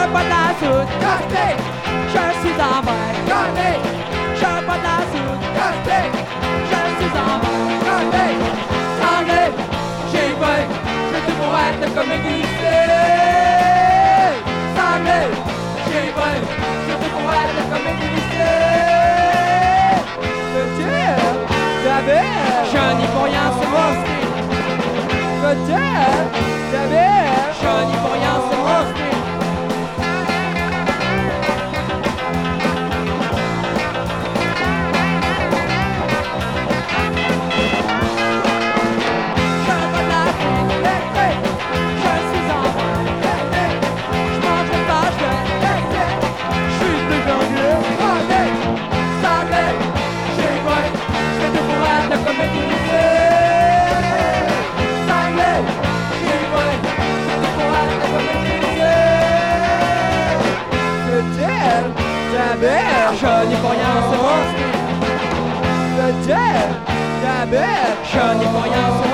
bois de la soude, Casse-pipe, je suis en mer. casse-pipe, Je bois de la soude, casse-pipe, je suis en mer. casse-pipe. Sanglé, j'ai faim, je veux tout pour être comme un glissé. Sanglé, j'ai faim, je veux tout pour être comme un glissé. David, Je n'y pour rien, c'est mon style. peut-être, David, Je n'y pour rien, c'est mon style. Je bois de la soude, je suis en mer. Je mange pas, je suis plus glorieux. Sanglé, j'ai faim, je veux tout pour être comme un glissé. Sanglé, j'ai faim, je veux tout pour être comme un glissé. peut-être, David, Je n'y pour rien, c'est mon style. peut-être, David. Je n'y pour rien, c'est